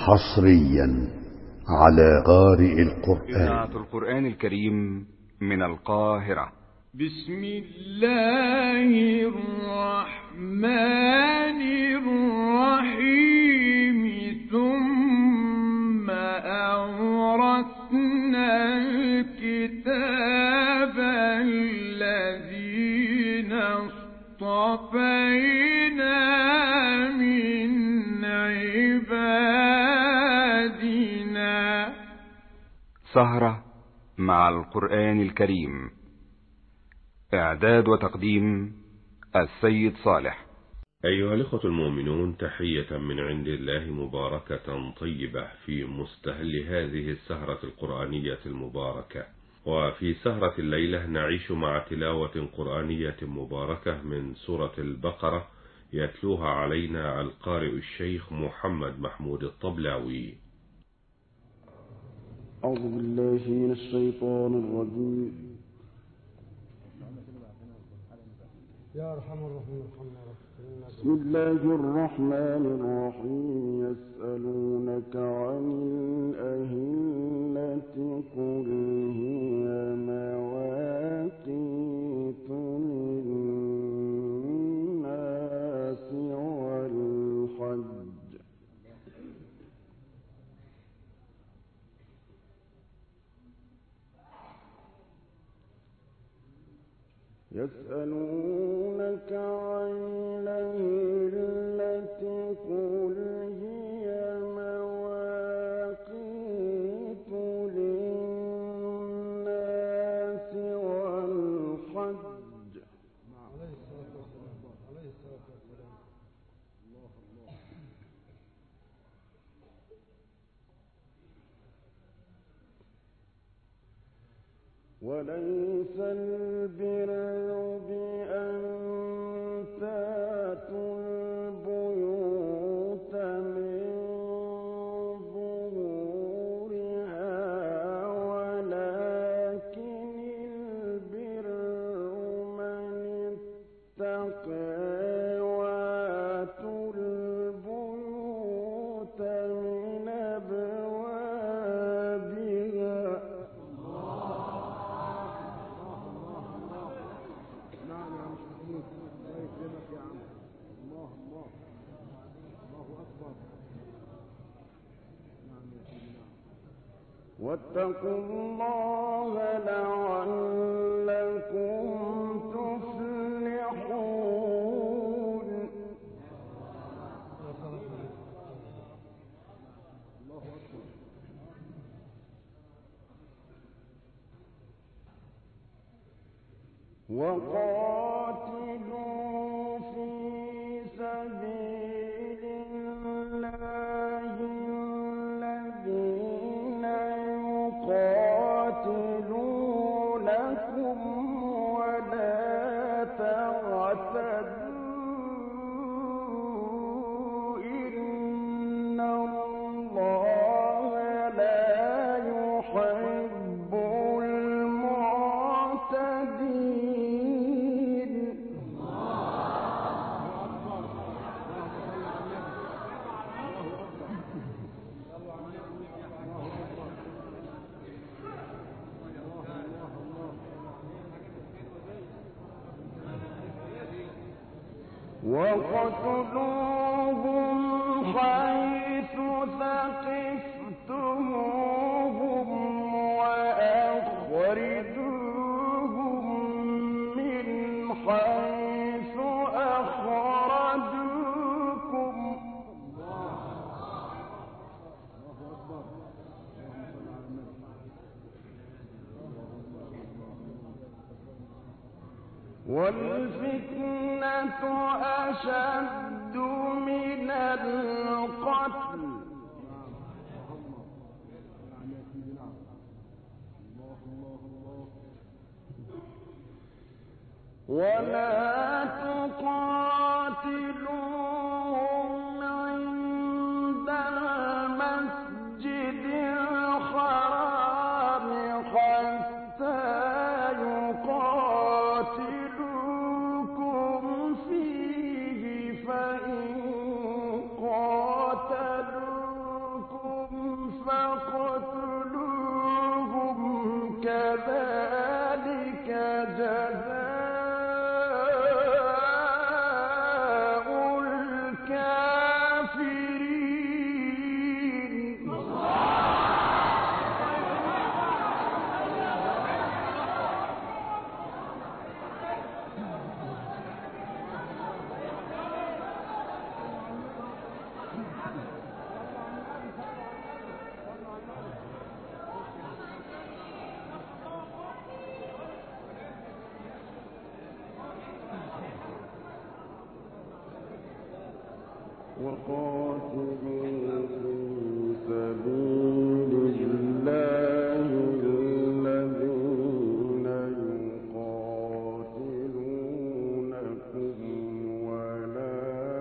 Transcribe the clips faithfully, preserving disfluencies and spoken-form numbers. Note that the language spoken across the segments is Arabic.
حصريا على قارئ القرآن. إذاعة القرآن الكريم من القاهرة. بسم الله الرحمن الرحيم. ثم أورثنا الكتاب الذين اصطفينا من عبادنا. سهرة مع القرآن الكريم. إعداد وتقديم السيد صالح. أيها الإخوة المؤمنون، تحية من عند الله مباركة طيبة في مستهل هذه السهرة القرآنية المباركة. وفي سهرة الليلة نعيش مع تلاوة قرآنية مباركة من سورة البقرة، يتلوها علينا القارئ الشيخ محمد محمود الطبلاوي. أعوذ بالله من الشيطان الرجيم. يا أرحم الراحمين بسم الله الرحمن الرحيم. يسألونك عن الأهلة قل هي مواقيت للناس والحج. يسألونك عن الأهلة قل هي مواقيت للناس والحج. وليس البر بأن تأتوا البيوت من ظهورها ولكن البر من اتقى وآتوا البيوت من أبوابها. واتقوا الله لعلكم تفلحون. وقاتلوا في سبيل الله الذين يقاتلونكم ولا تعتدوا إن الله لا يحب المعتدين. وقتلوهم حيث ثقفتموهم وأخرجوهم من حيث أخرجوكم. والفتنة أشد من القتل. ولا تقاتلوهم عند المسجد الحرام حتى يقاتلوكم فيه، فإن قاتلوكم وقاتلوا في سبيل الله الذين يقاتلونكم ولا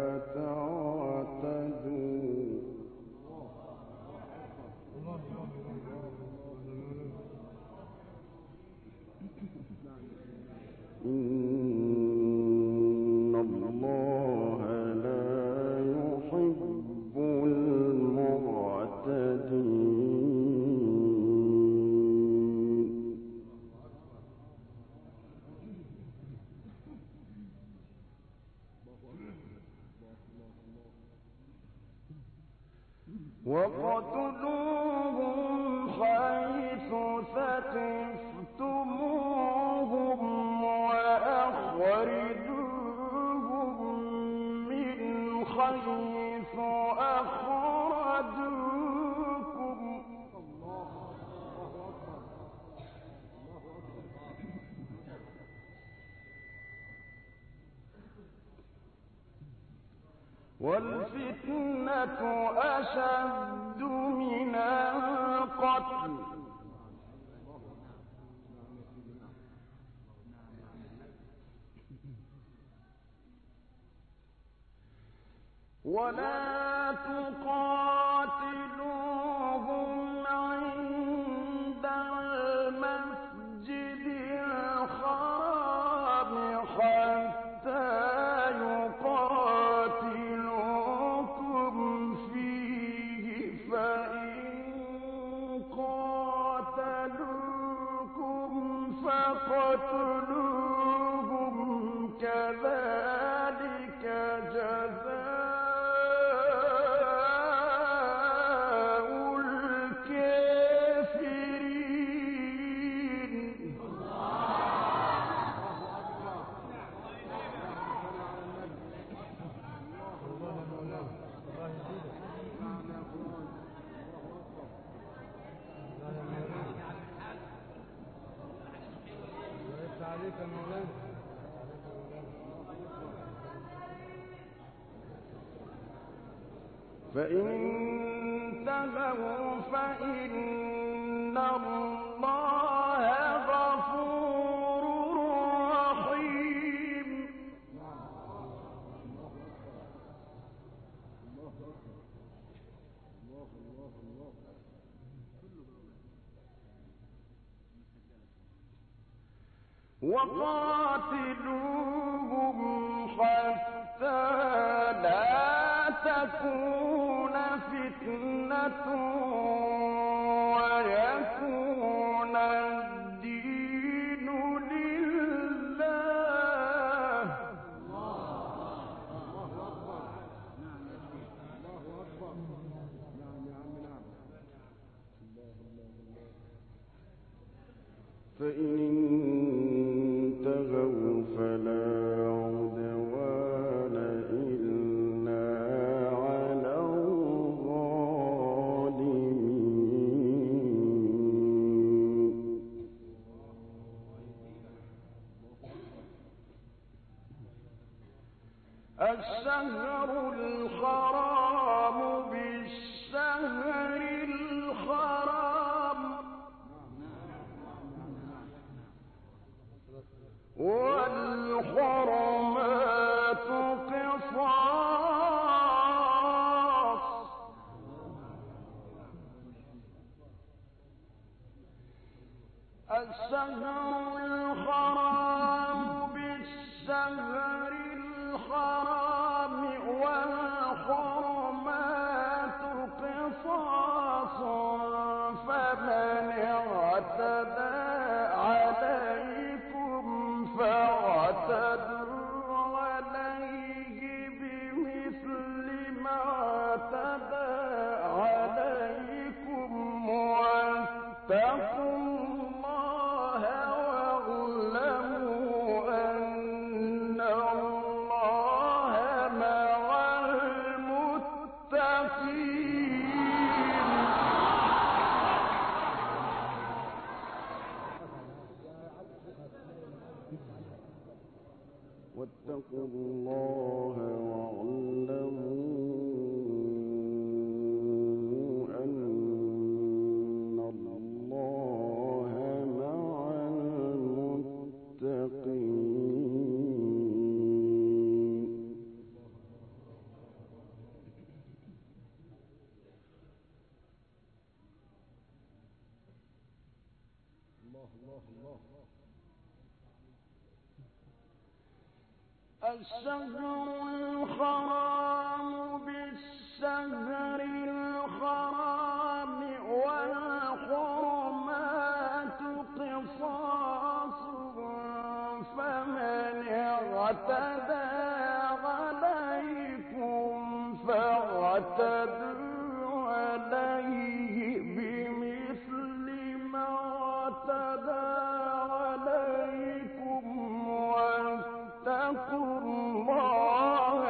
تعتدوا إن الله لا يحب المعتدين وقتلوهم حيث ثقفتموهم وأخرجوهم من حيث أخرجوكم والفتنة أشد من القتل ولا تقاتلوهم عند المسجد الحرام حتى يقاتلوكم فيه فإن قاتلوكم فاقتلوهم كذلك جزاء عليك يا مولانا. فإن انتهوا فإن الله غفور رحيم. وقاتلوهم حتى لا تكون فتنة ويكون الدين لله. فإن انتهوا فلا عدوان إلا على الظالمين. الشهر الحرام بالشهر الحرام والحرمات قصاص. الشهر الحرام بالشهر الحرام والحرمات قصاص فمن اعتدى عليكم فاعتدوا عليه بمثل ما اعتدى عليكم واتقوا الله واعلموا أن الله مع المتقين. واتقوا الله واعلموا الشهر الحرام بالشهر الحرام والحرمات قصاص فمن اعتدى عليكم فاعتدوا عليه بمثل ما اعتدى عليكم واتقوا الله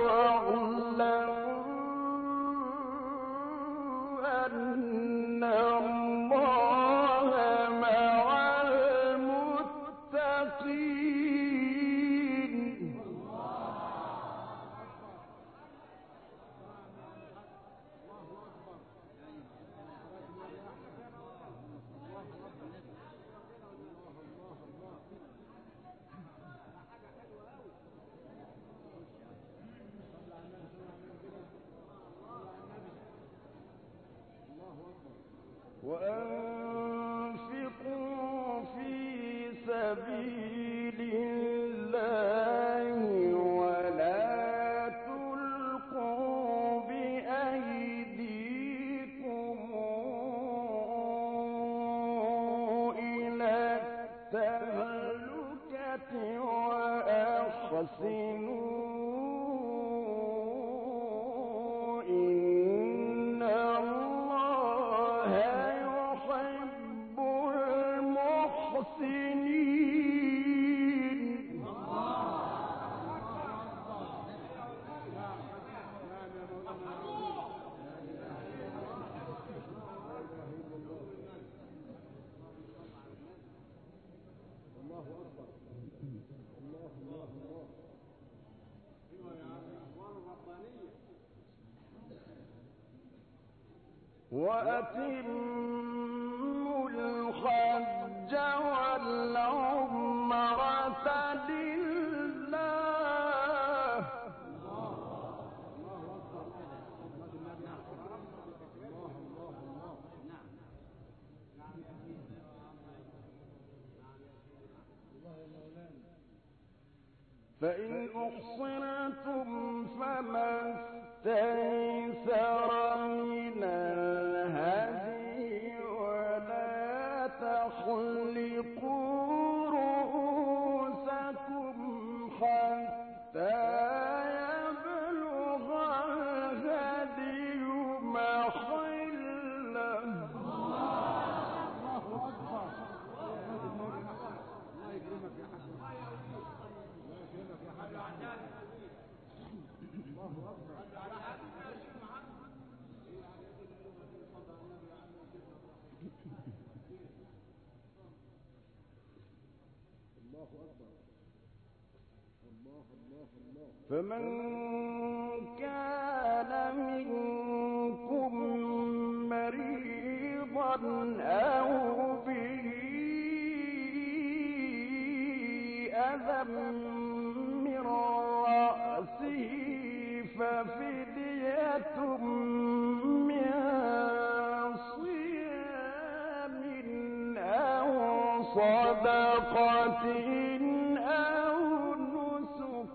واعلموا أن الله مع المتقين. وأنفقوا في سبيل الله ولا تلقوا بأيديكم إلى التهلكة وأحسنوا إن الله يحب المحسنين. وأتموا الحج والعمرة لله. فإن أحصنتم فما استيسر من الهدي ولا تحلقوا رؤوسكم حتى يبلغ الهدي محله. فمن كان منكم مريضا أو به أذى من رأسه ففدية من صيام أو صدقة أو نسك.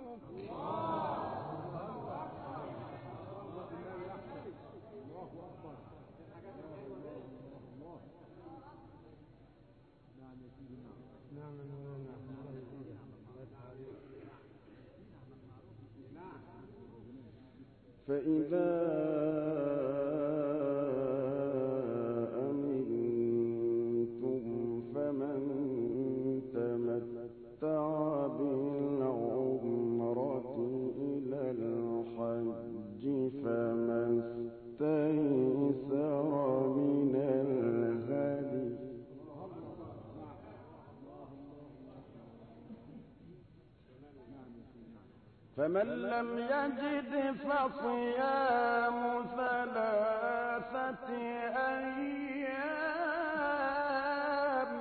فإذا أمنتم فمن تمتع بالعمرة إلى الحج فما استيسر من الهدي. فمن لم يجد فصيام ثلاثة أيام.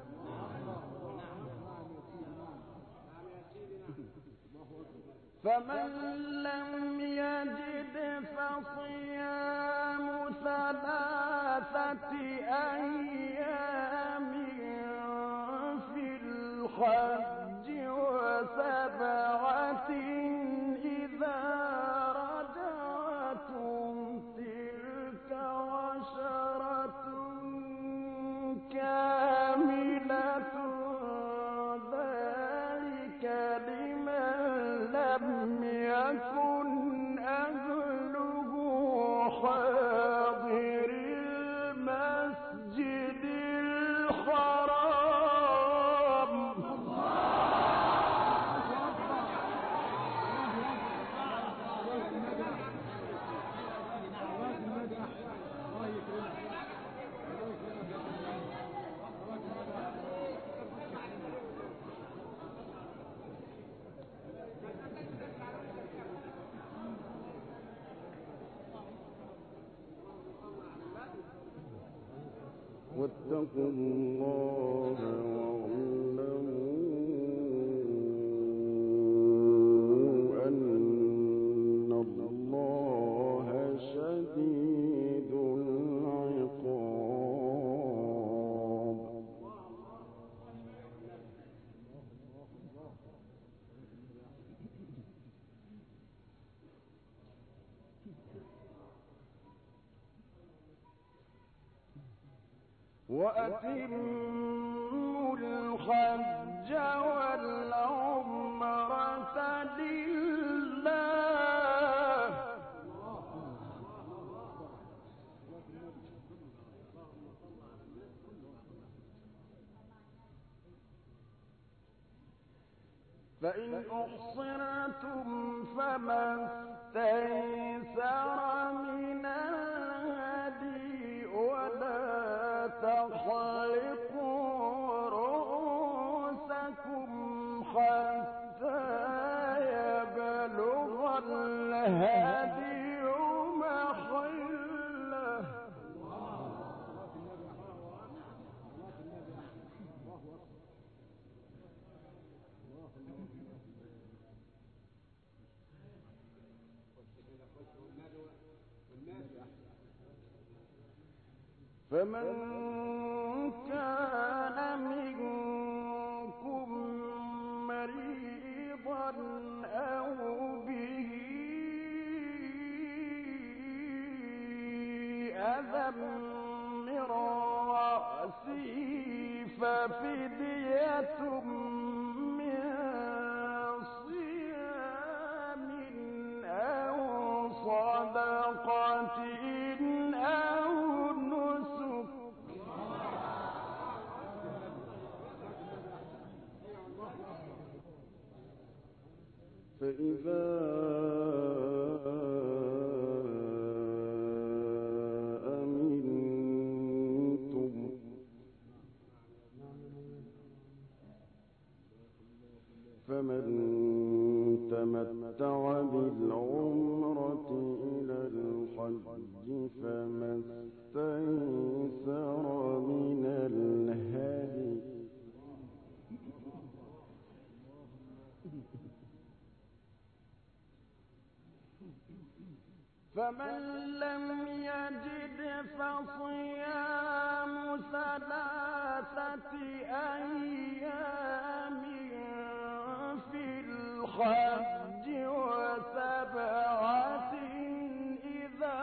فمن لم يجد فصيام ثلاثة أيام واتقوا الله واعلموا أن الله شديد العقاب. وأتموا الحج والعمرة لله فإن أحصرتم فما استيسر من الهدي ولا تحلقوا رؤوسكم حتى يبلغ الهدي محله فمن كان منكم مريضا أو به أذى من رأسه ففدية من صيام أو صدقة أو نسك فإذا أمنتم فمن تمتع بالعمرة إلى الحج فما استيسر من الهدي فمن لم يجد فصيام ثلاثة أيام في الحج وسبعة إذا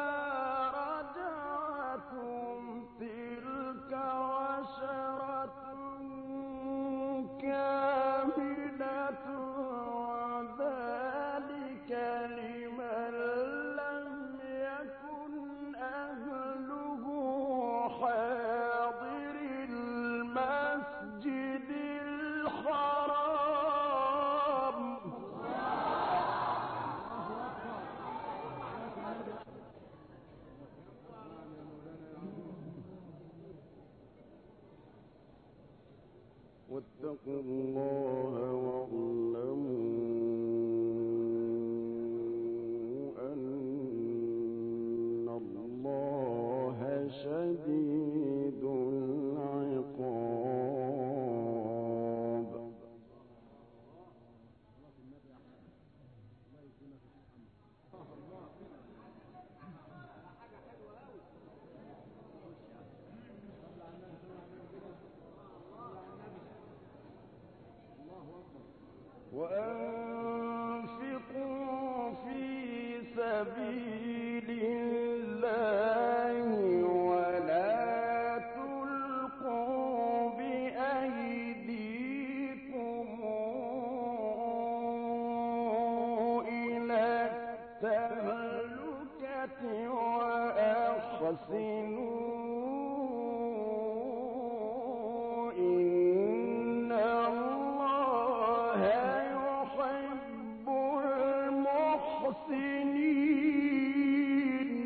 رجعتم تلك عشرة كاملة ذلك لمن لم يكن أهله حاضر المسجد الحرام واتقوا الله واعلموا أن الله شديد العقاب. وأنفقوا في سبيل الله ولا تلقوا بأيديكم إلى التهلكة وأحسنوا إن الله يحب المحسنين.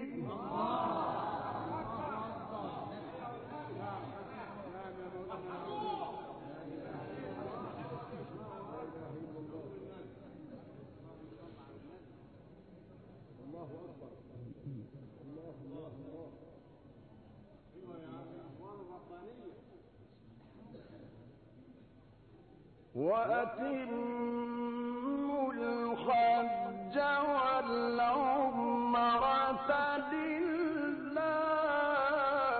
وأتموا الحج والعمرة لله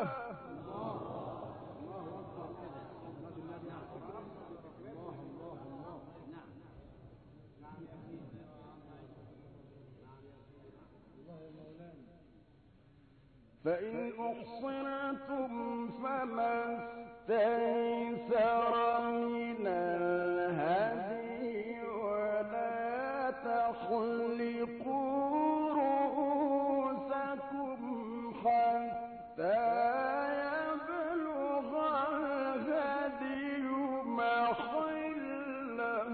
فإن أحصنتم فما استيسر من الهدي ولا تحلقوا رؤوسكم حتى يبلغ الهدي محله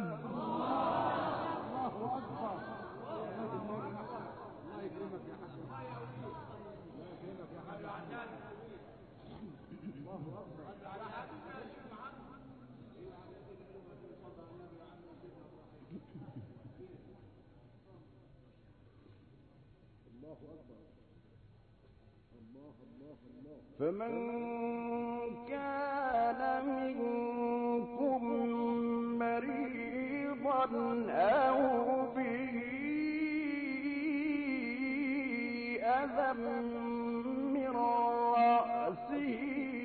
فمن كان منكم مريضا أو به أذى من رأسه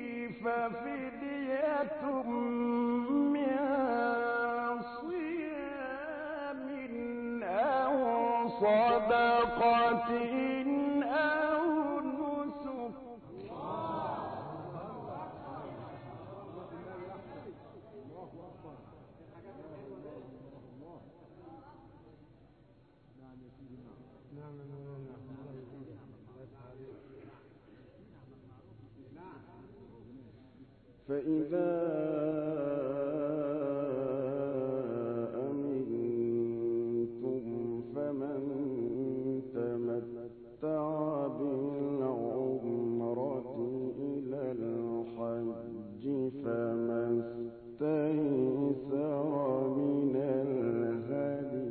ففدية من صيام أو صدقة أو نسك فإذا أمنتم فمن تمتع بالعمرة إلى الحج فما استيسر من الهدي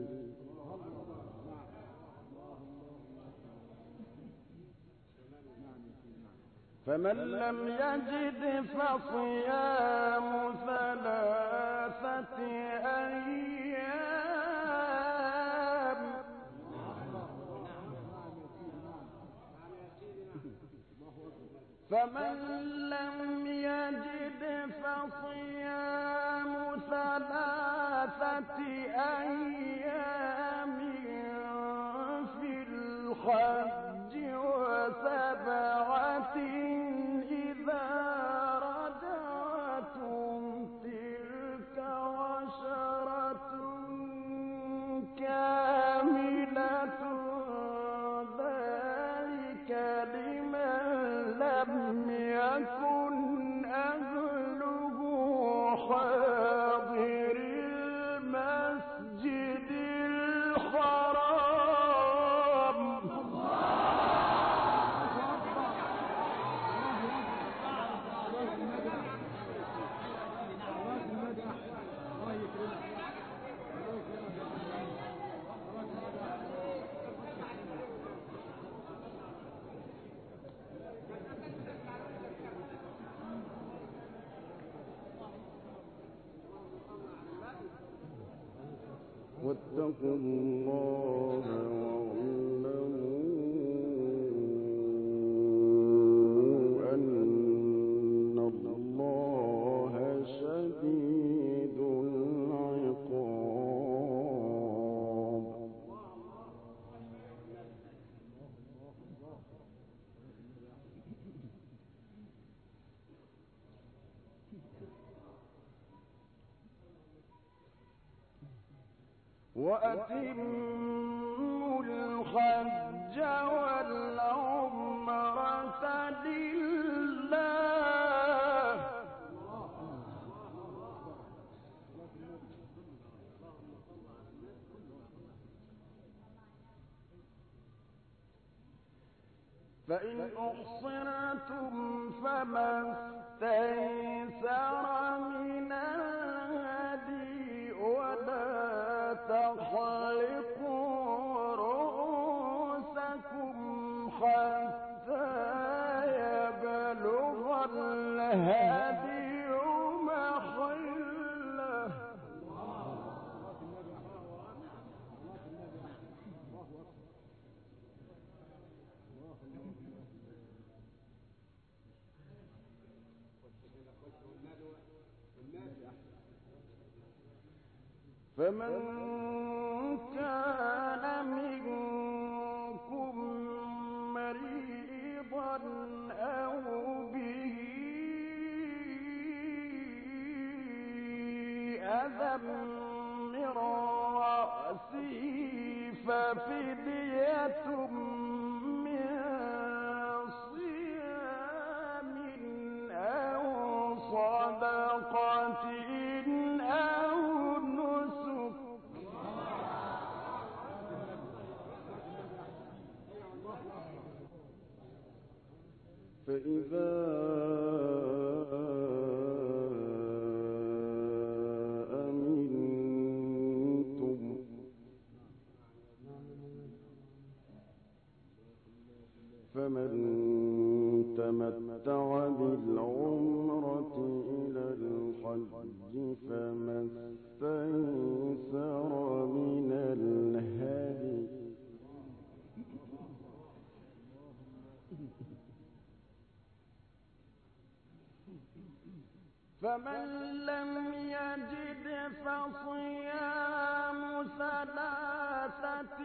فمن لم يجد فصيام ثلاثة أيام فمن لم يجد فصيام ثلاثة أيام في الحج وسبعة إذا رجعتم تلك عشرة كاملة ذلك لمن لم يكن أهله حاضر المسجد الحرام واتقوا الله واعلموا أن الله شديد العقاب وأتموا الحج والعمرة لله فإن أحصنتم فما استيسر من الهدي ولا تحلقوا رؤوسكم حتى يبلغ الهدي محله فمن كان منكم مريضا أو به أذى من رأسه ففدية من صيام أو صدقة أو نسك فإذا أمنتم فمن تمتع بالعمرة إلى الحج فما استيسر من الهدي فمن لم يجد فصيام ثلاثة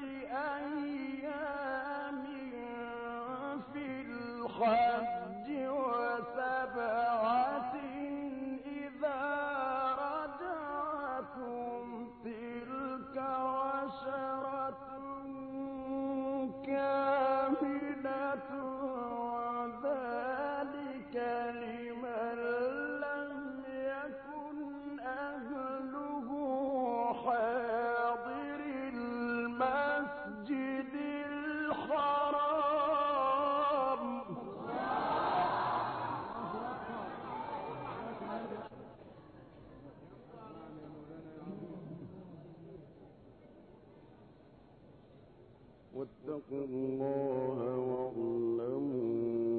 أيام في الحج وسبعة إذا رجعتم تلك عشرة كاملة ذلك لمن لم يكن أهله حاضر المسجد الحرام واتقوا الله واعلموا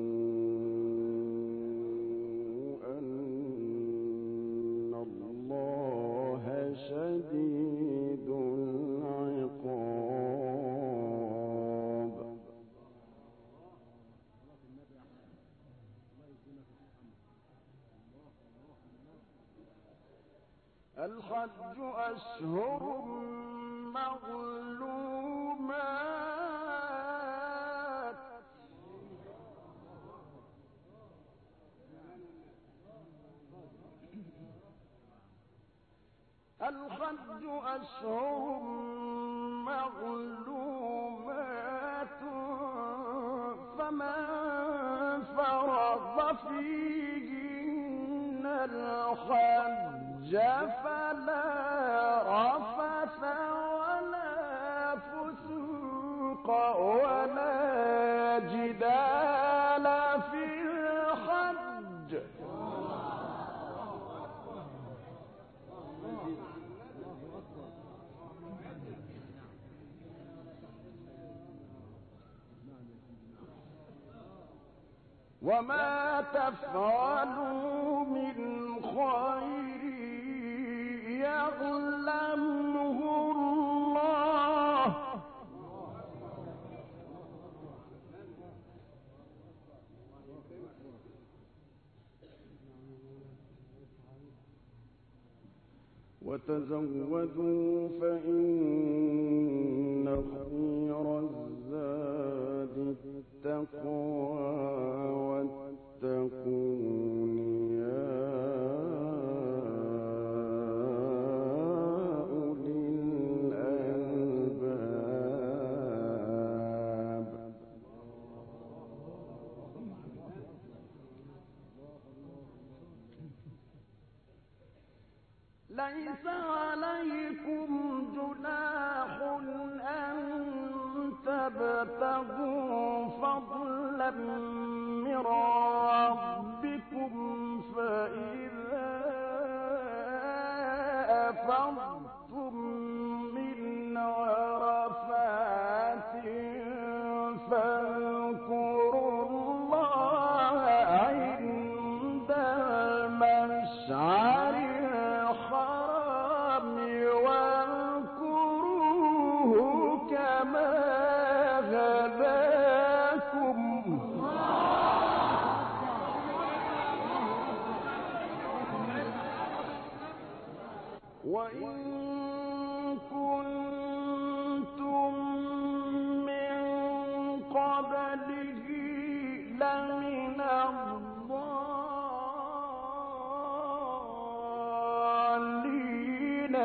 أن الله شديد العقاب. الحج أشهر معلومات الحج أشهر معلومات فمن فرض فيهن الحج فلا رفث ولا فسوق ولا جدال في الحج وما تفعلوا من خير يعلمه الله وتزودوا فإن خير الزاد التقوى واتقون يا أولي الألباب. ليس عليكم جناح أن تبتغوا فضلا من ربكم فإذا أفضتم من عرفات فاذكروا الله عند المشعر الحرام واذكروه كما هداكم وإن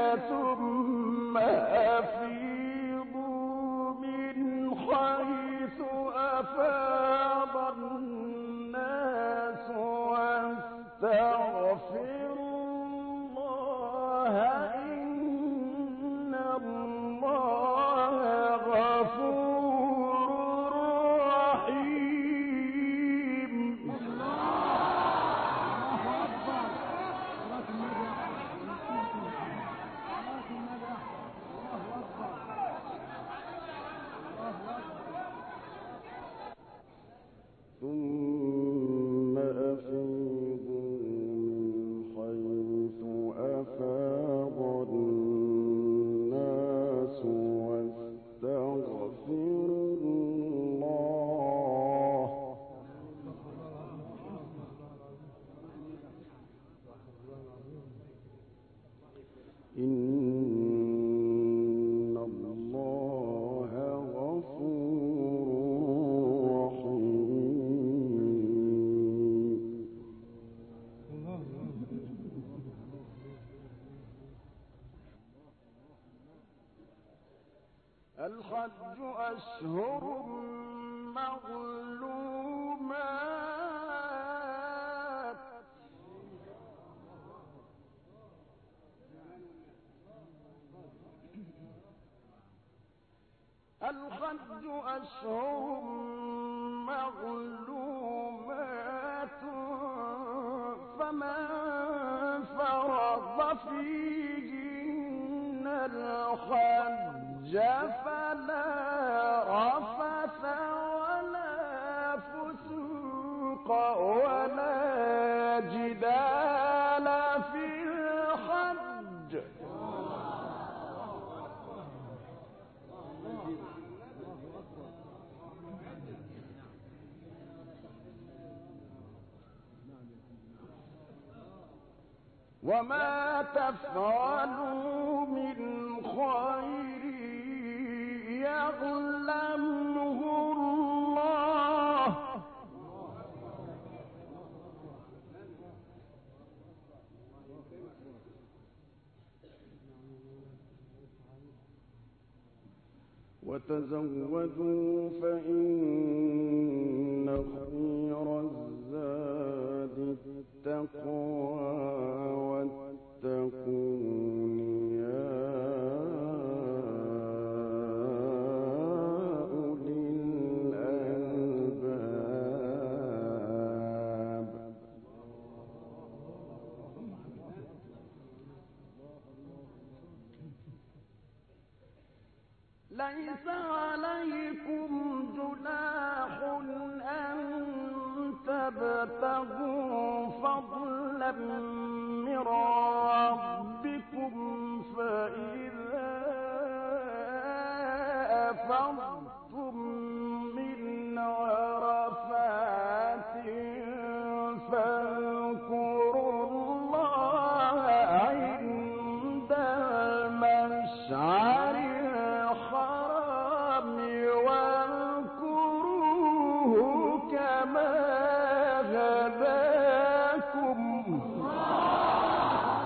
ثم أفيضوا من حيث أفاض الناس واستغفروا الله إن الله غفور رحيم. ثم أفيضوا من حيث أفاض الناس واستغفروا الله إن الله غفور رحيم. الحج أشهر معلومات الحج أشهر معلومات فمن فرض فيهن الحج فلا رفث ولا فسوق ولا جدال في الحج. وما تفعلوا من خير يعلمه الله وتزودوا فإن خير الزاد التقوى واتقون يا أولي الألباب. ليس عليكم جناح أن تبتغوا فضلا من ربكم فإذا أفضتم من عرفات فاذكروا الله عند المشعر الحرام واذكروه كما هداكم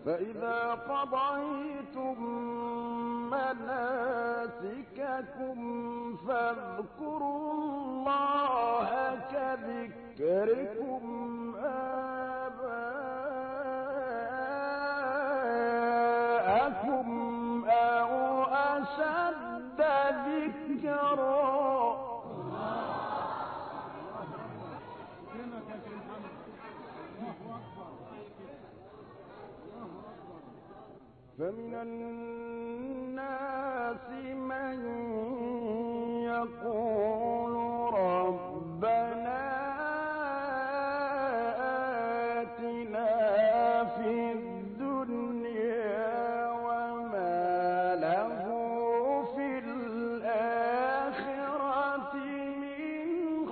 فإذا قضيتم مناسككم فاذكروا الله كذكركم آباءكم أو أشد ذكرا. فمن الناس من يقول ربنا آتنا في الدنيا وما له في الآخرة من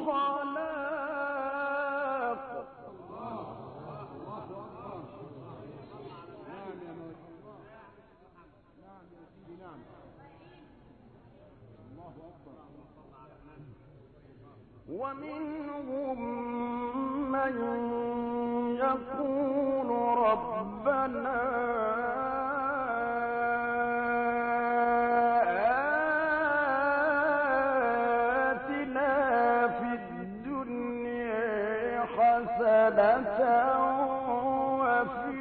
خلاق. ومنهم من يقول ربنا آتنا في الدنيا حسنة وفي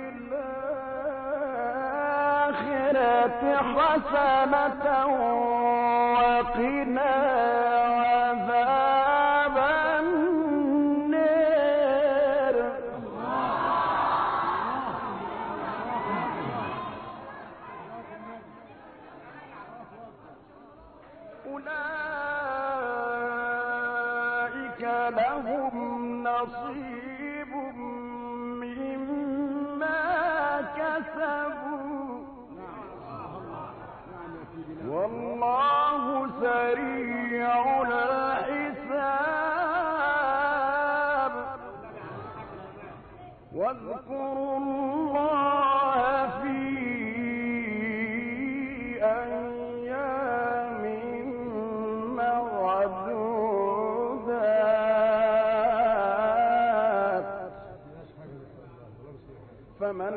الآخرة حسنة وقنا عذاب النار. أولئك لهم نصيب مما كسبوا والله سريع الحساب. واذكروا الله في أيام معدودات فمن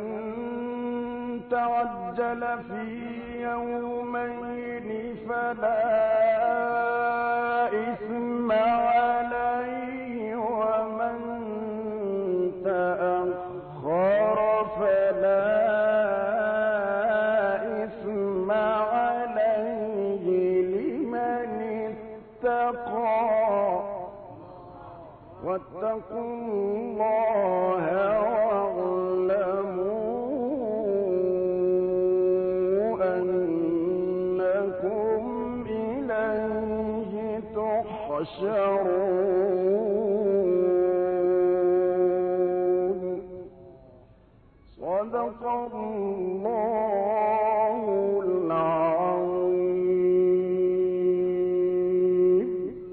تعجل في يومين فلا إثم عليه ومن تأخر فلا إثم عليه لمن اتقى. واتقوا الله واعلموا أنكم إليه تحشرون. صدق الله العظيم.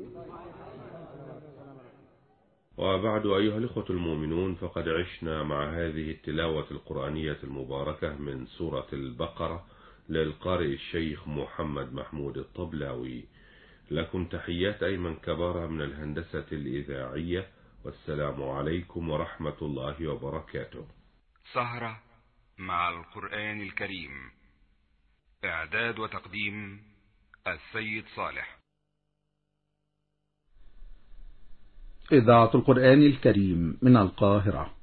وبعد أيها الإخوة المؤمنون، فقد عشنا مع هذه التلاوة القرآنية المباركة من سورة البقرة للقارئ الشيخ محمد محمود الطبلاوي. لكم تحيات أيمن كبارة من الهندسة الإذاعية، والسلام عليكم ورحمة الله وبركاته. سهرة مع القرآن الكريم، إعداد وتقديم السيد صالح. إذاعة القرآن الكريم من القاهرة.